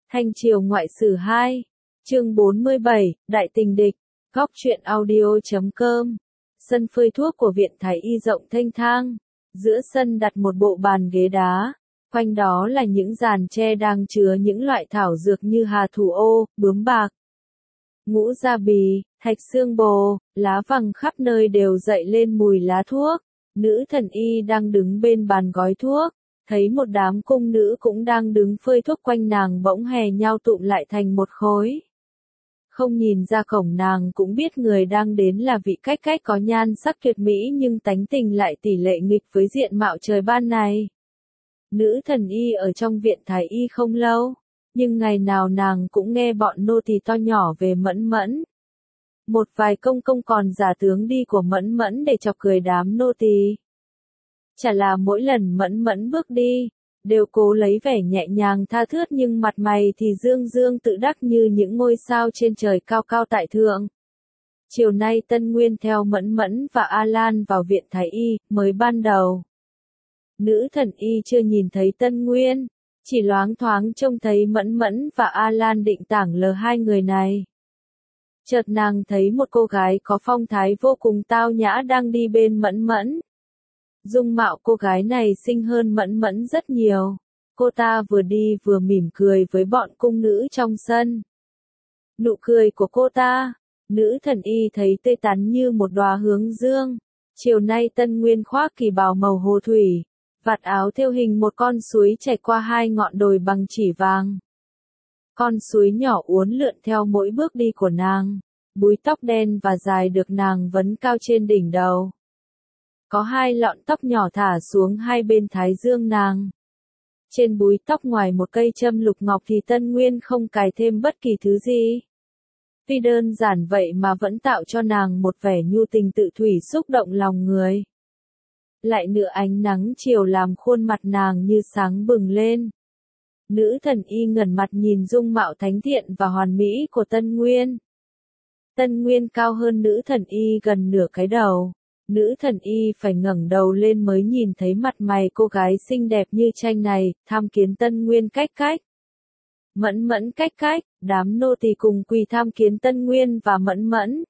Thanh Triều Ngoại Sử 2, chương 47, Đại Tình Địch, Góc truyện audio.com. Sân phơi thuốc của viện Thái Y rộng thênh thang, giữa sân đặt một bộ bàn ghế đá, quanh đó là những giàn tre đang chứa những loại thảo dược như hà thủ ô, bướm bạc, ngũ gia bì, thạch xương bồ, lá vàng, khắp nơi đều dậy lên mùi lá thuốc. Nữ thần y đang đứng bên bàn gói thuốc, thấy một đám cung nữ cũng đang đứng phơi thuốc quanh nàng bỗng hè nhau tụm lại thành một khối. Không nhìn ra cổng nàng cũng biết người đang đến là vị cách cách có nhan sắc tuyệt mỹ nhưng tánh tình lại tỷ lệ nghịch với diện mạo trời ban này. Nữ thần y ở trong viện Thái Y không lâu, nhưng ngày nào nàng cũng nghe bọn nô tỳ to nhỏ về Mẫn Mẫn. Một vài công công còn giả tướng đi của Mẫn Mẫn để chọc cười đám nô tỳ. Chả là mỗi lần Mẫn Mẫn bước đi, đều cố lấy vẻ nhẹ nhàng tha thướt nhưng mặt mày thì dương dương tự đắc như những ngôi sao trên trời cao cao tại thượng. Chiều nay Tân Nguyên theo Mẫn Mẫn và A Lan vào viện Thái Y, mới ban đầu. Nữ thần y chưa nhìn thấy Tân Nguyên, chỉ loáng thoáng trông thấy Mẫn Mẫn và A Lan định tảng lờ hai người này. Chợt nàng thấy một cô gái có phong thái vô cùng tao nhã đang đi bên Mẫn Mẫn. Dung mạo cô gái này xinh hơn Mẫn Mẫn rất nhiều. Cô ta vừa đi vừa mỉm cười với bọn cung nữ trong sân. Nụ cười của cô ta, nữ thần y thấy tươi tắn như một đóa hướng dương. Chiều nay Tân Nguyên khoác kỳ bào màu hồ thủy, vạt áo thêu hình một con suối chảy qua hai ngọn đồi bằng chỉ vàng. Con suối nhỏ uốn lượn theo mỗi bước đi của nàng, búi tóc đen và dài được nàng vấn cao trên đỉnh đầu. Có hai lọn tóc nhỏ thả xuống hai bên thái dương nàng. Trên búi tóc ngoài một cây châm lục ngọc thì Tân Nguyên không cài thêm bất kỳ thứ gì. Tuy đơn giản vậy mà vẫn tạo cho nàng một vẻ nhu tình tự thủy xúc động lòng người. Lại nữa ánh nắng chiều làm khuôn mặt nàng như sáng bừng lên. Nữ thần y ngẩng mặt nhìn dung mạo thánh thiện và hoàn mỹ của Tân Nguyên. Tân Nguyên cao hơn nữ thần y gần nửa cái đầu. Nữ thần y phải ngẩng đầu lên mới nhìn thấy mặt mày cô gái xinh đẹp như tranh này, tham kiến Tân Nguyên cách cách. Mẫn Mẫn cách cách, đám nô tỳ cùng quỳ tham kiến Tân Nguyên và Mẫn Mẫn.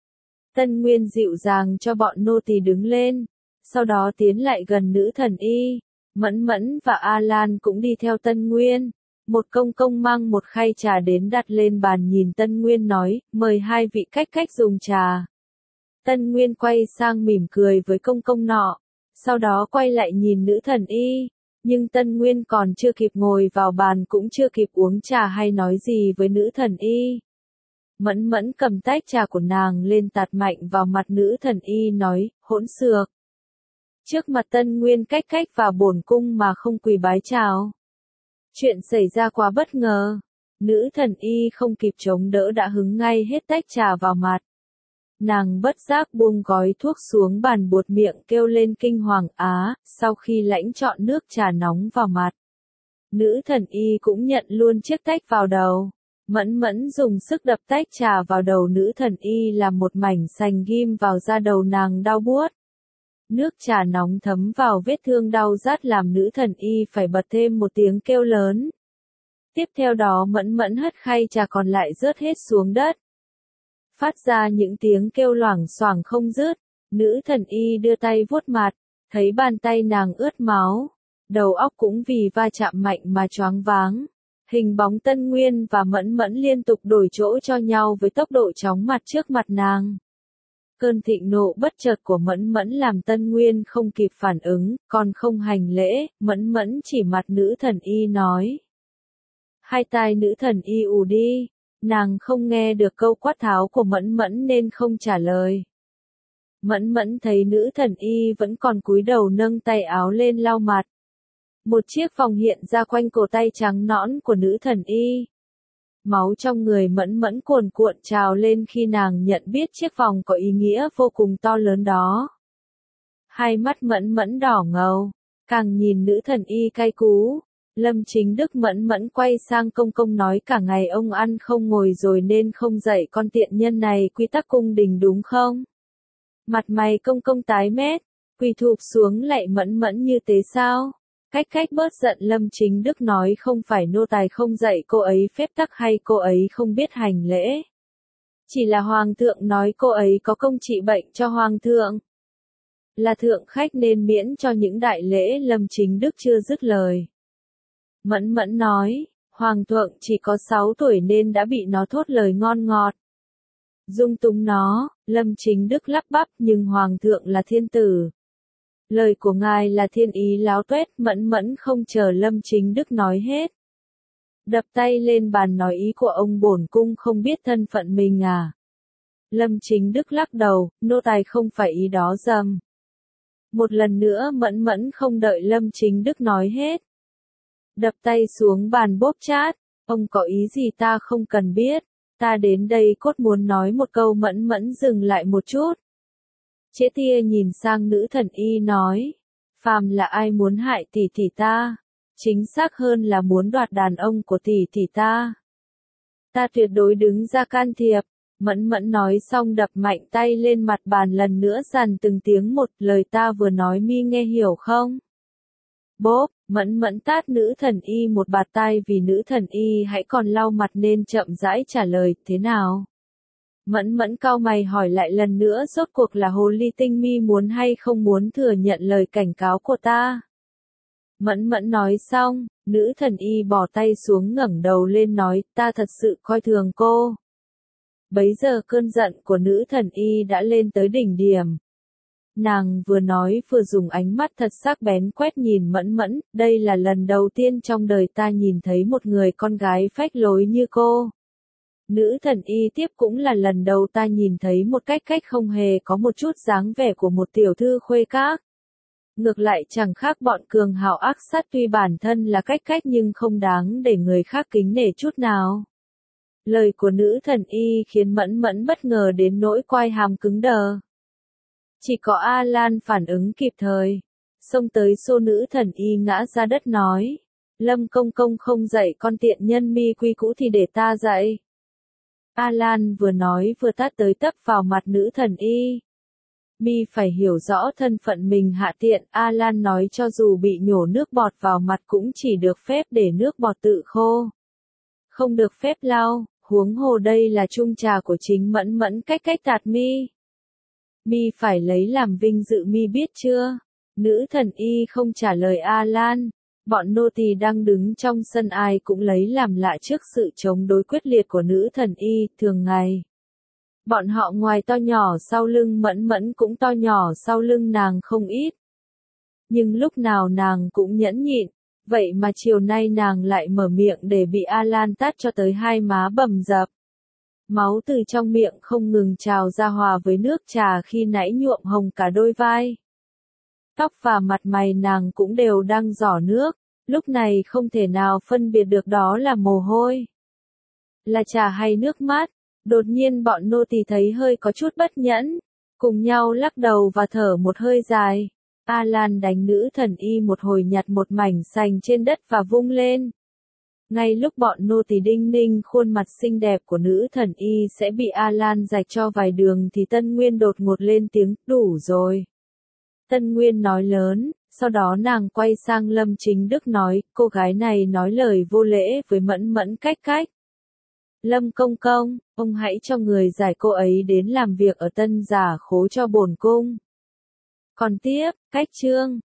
Tân Nguyên dịu dàng cho bọn nô tỳ đứng lên, sau đó tiến lại gần nữ thần y. Mẫn Mẫn và A Lan cũng đi theo Tân Nguyên. Một công công mang một khay trà đến đặt lên bàn nhìn Tân Nguyên nói, mời hai vị cách cách dùng trà. Tân Nguyên quay sang mỉm cười với công công nọ, sau đó quay lại nhìn nữ thần y, nhưng Tân Nguyên còn chưa kịp ngồi vào bàn cũng chưa kịp uống trà hay nói gì với nữ thần y. Mẫn Mẫn cầm tách trà của nàng lên tạt mạnh vào mặt nữ thần y nói, hỗn xược. Trước mặt Tân Nguyên cách cách và bổn cung mà không quỳ bái chào. Chuyện xảy ra quá bất ngờ, nữ thần y không kịp chống đỡ đã hứng ngay hết tách trà vào mặt. Nàng bất giác buông gói thuốc xuống bàn buột miệng kêu lên kinh hoàng á, sau khi lãnh trọn nước trà nóng vào mặt. Nữ thần y cũng nhận luôn chiếc tách vào đầu. Mẫn Mẫn dùng sức đập tách trà vào đầu nữ thần y làm một mảnh sành ghim vào da đầu nàng đau buốt. Nước trà nóng thấm vào vết thương đau rát làm nữ thần y phải bật thêm một tiếng kêu lớn. Tiếp theo đó Mẫn Mẫn hất khay trà còn lại rớt hết xuống đất. Phát ra những tiếng kêu loảng xoảng không dứt, nữ thần y đưa tay vuốt mặt, thấy bàn tay nàng ướt máu, đầu óc cũng vì va chạm mạnh mà choáng váng. Hình bóng Tân Nguyên và Mẫn Mẫn liên tục đổi chỗ cho nhau với tốc độ chóng mặt trước mặt nàng. Cơn thịnh nộ bất chợt của Mẫn Mẫn làm Tân Nguyên không kịp phản ứng, còn không hành lễ, Mẫn Mẫn chỉ mặt nữ thần y nói. Hai tai nữ thần y ù đi. Nàng không nghe được câu quát tháo của Mẫn Mẫn nên không trả lời. Mẫn Mẫn thấy nữ thần y vẫn còn cúi đầu nâng tay áo lên lau mặt. Một chiếc vòng hiện ra quanh cổ tay trắng nõn của nữ thần y. Máu trong người Mẫn Mẫn cuồn cuộn trào lên khi nàng nhận biết chiếc vòng có ý nghĩa vô cùng to lớn đó. Hai mắt Mẫn Mẫn đỏ ngầu, càng nhìn nữ thần y cay cú. Lâm Chính Đức Mẫn Mẫn quay sang công công nói cả ngày ông ăn không ngồi rồi nên không dạy con tiện nhân này quy tắc cung đình đúng không? Mặt mày công công tái mét, quỳ thụp xuống lạy Mẫn Mẫn như thế sao? Cách cách bớt giận, Lâm Chính Đức nói không phải nô tài không dạy cô ấy phép tắc hay cô ấy không biết hành lễ. Chỉ là Hoàng thượng nói cô ấy có công trị bệnh cho Hoàng thượng. Là thượng khách nên miễn cho những đại lễ. Lâm Chính Đức chưa dứt lời. Mẫn Mẫn nói, Hoàng thượng chỉ có 6 tuổi nên đã bị nó thốt lời ngon ngọt. Dung túng nó, Lâm Chính Đức lắp bắp, nhưng Hoàng thượng là thiên tử. Lời của ngài là thiên ý láo tuét. Mẫn Mẫn không chờ Lâm Chính Đức nói hết. Đập tay lên bàn nói ý của ông bổn cung không biết thân phận mình à. Lâm Chính Đức lắc đầu, nô tài không phải ý đó dầm. Một lần nữa Mẫn Mẫn không đợi Lâm Chính Đức nói hết. Đập tay xuống bàn bóp chát, ông có ý gì ta không cần biết, ta đến đây cốt muốn nói một câu. Mẫn Mẫn dừng lại một chút. Chế tia nhìn sang nữ thần y nói, phàm là ai muốn hại tỷ tỷ ta, chính xác hơn là muốn đoạt đàn ông của tỷ tỷ ta. Ta tuyệt đối đứng ra can thiệp. Mẫn Mẫn nói xong đập mạnh tay lên mặt bàn lần nữa dằn từng tiếng một, lời ta vừa nói mi nghe hiểu không? Bốp, Mẫn Mẫn tát nữ thần y một bạt tay vì nữ thần y hãy còn lau mặt nên chậm rãi trả lời, thế nào? Mẫn Mẫn cau mày hỏi lại lần nữa, rốt cuộc là hồ ly tinh mi muốn hay không muốn thừa nhận lời cảnh cáo của ta? Mẫn Mẫn nói xong, nữ thần y bỏ tay xuống ngẩng đầu lên nói, ta thật sự coi thường cô. Bấy giờ cơn giận của nữ thần y đã lên tới đỉnh điểm. Nàng vừa nói vừa dùng ánh mắt thật sắc bén quét nhìn Mẫn Mẫn, đây là lần đầu tiên trong đời ta nhìn thấy một người con gái phách lối như cô. Nữ thần y tiếp, cũng là lần đầu ta nhìn thấy một cách không hề có một chút dáng vẻ của một tiểu thư khuê các. Ngược lại chẳng khác bọn cường hào ác sát, tuy bản thân là cách nhưng không đáng để người khác kính nể chút nào. Lời của nữ thần y khiến Mẫn Mẫn bất ngờ đến nỗi quai hàm cứng đờ. Chỉ có A Lan phản ứng kịp thời. Xông tới xô nữ thần y ngã ra đất nói. Lâm công công không dạy con tiện nhân mi quy cũ thì để ta dạy. A Lan vừa nói vừa tát tới tấp vào mặt nữ thần y. Mi phải hiểu rõ thân phận mình hạ tiện. A Lan nói cho dù bị nhổ nước bọt vào mặt cũng chỉ được phép để nước bọt tự khô. Không được phép lau, huống hồ đây là chung trà của chính Mẫn Mẫn cách tạt mi. Mi phải lấy làm vinh dự mi biết chưa? Nữ thần y không trả lời A Lan. Bọn nô tỳ đang đứng trong sân ai cũng lấy làm lạ trước sự chống đối quyết liệt của nữ thần y. Thường ngày, bọn họ ngoài to nhỏ sau lưng Mẫn Mẫn cũng to nhỏ sau lưng nàng không ít. Nhưng lúc nào nàng cũng nhẫn nhịn. Vậy mà chiều nay nàng lại mở miệng để bị A Lan tát cho tới hai má bầm dập. Máu từ trong miệng không ngừng trào ra hòa với nước trà khi nãy nhuộm hồng cả đôi vai. Tóc và mặt mày nàng cũng đều đang rỏ nước, lúc này không thể nào phân biệt được đó là mồ hôi, là trà hay nước mát. Đột nhiên bọn nô tỳ thấy hơi có chút bất nhẫn, cùng nhau lắc đầu và thở một hơi dài. A Lan đánh nữ thần y một hồi, nhặt một mảnh sành trên đất và vung lên. Ngay lúc bọn nô tỳ đinh ninh khuôn mặt xinh đẹp của nữ thần y sẽ bị A Lan rạch cho vài đường thì Tân Nguyên đột ngột lên tiếng, đủ rồi. Tân Nguyên nói lớn, sau đó nàng quay sang Lâm Chính Đức nói, cô gái này nói lời vô lễ với Mẫn Mẫn cách. Lâm công công, ông hãy cho người giải cô ấy đến làm việc ở Tân Giả Khố cho bổn cung. Còn tiếp, cách chương